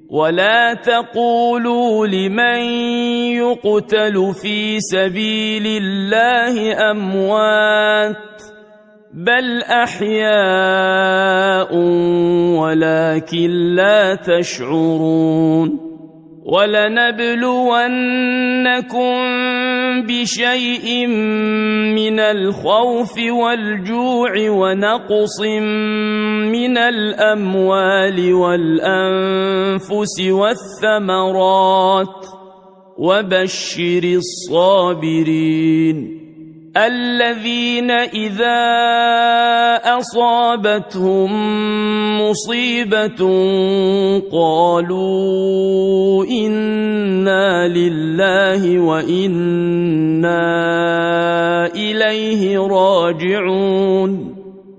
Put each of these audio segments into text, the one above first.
ولا تقولوا لمن يقتل في سبيل الله أموات بل أحياء ولكن لا تشعرون ولنبلونكم بشيء من الخوف والجوع ونقص من الأموال والأنفس والثمرات وبشر الصابرين الذين إذا أصابتهم مصيبة قالوا إنا لله وإنا إليه راجعون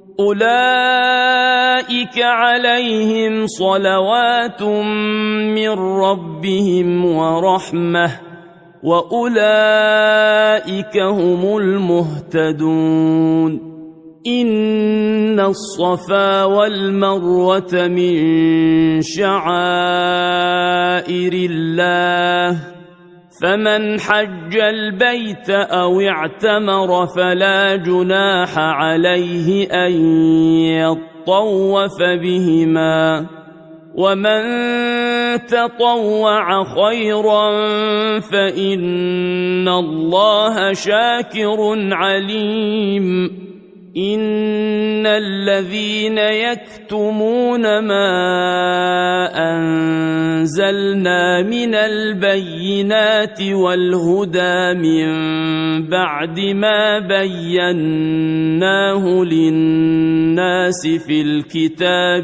أولئك عليهم صلوات من ربهم ورحمة وأولئك هم المهتدون إن الصفا والمروة من شعائر الله فمن حج البيت أو اعتمر فلا جناح عليه أن يطوف بهما ومن تطوع خيرا فإن الله شاكر عليم إن الذين يكتمون ما أنزلنا من البينات والهدى من بعد ما بيناه للناس في الكتاب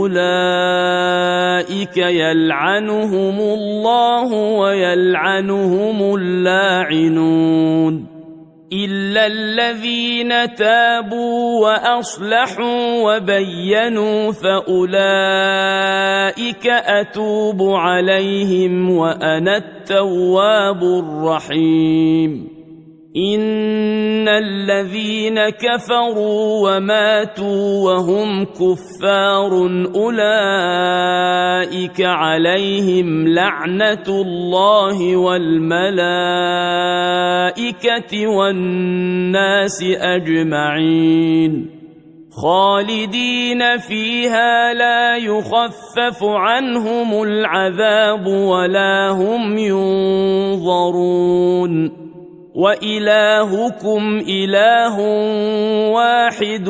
أولئك يلعنهم الله ويلعنهم اللاعنون إلا الذين تابوا وأصلحوا وبينوا فأولئك أتوب عليهم وأنا التواب الرحيم إن الذين كفروا وماتوا وهم كفار أولئك عليهم لعنة الله والملائكة والناس أجمعين خالدين فيها لا يخفف عنهم العذاب ولا هم ينظرون وإلهكم إله واحد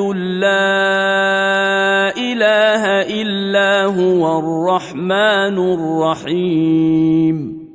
لا إله إلا هو الرحمن الرحيم